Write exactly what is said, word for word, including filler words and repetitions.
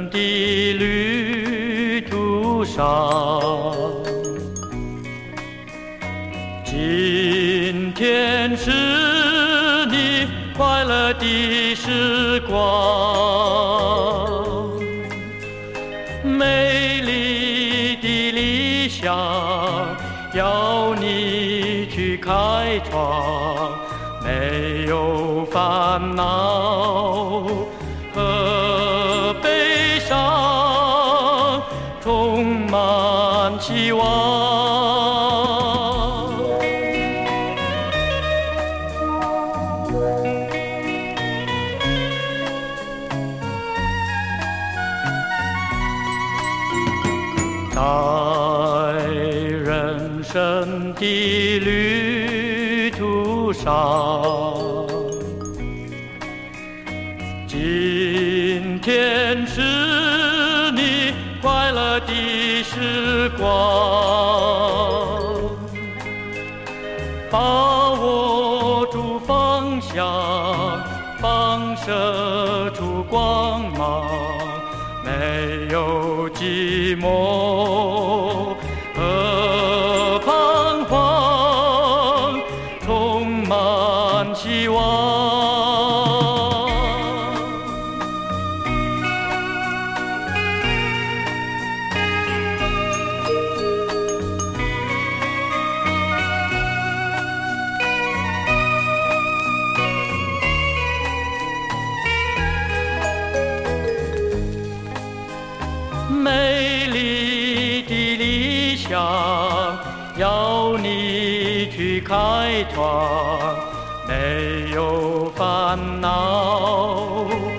的旅途上，今天是你快乐的时光，美丽的理想要你去开创，没有烦恼和悲伤，充满希望。在人生的旅途上，今天是你快乐的时光，把握住方向，放射出光芒，没有寂寞和彷徨，充满希望。美丽的理想要你去开创，没有烦恼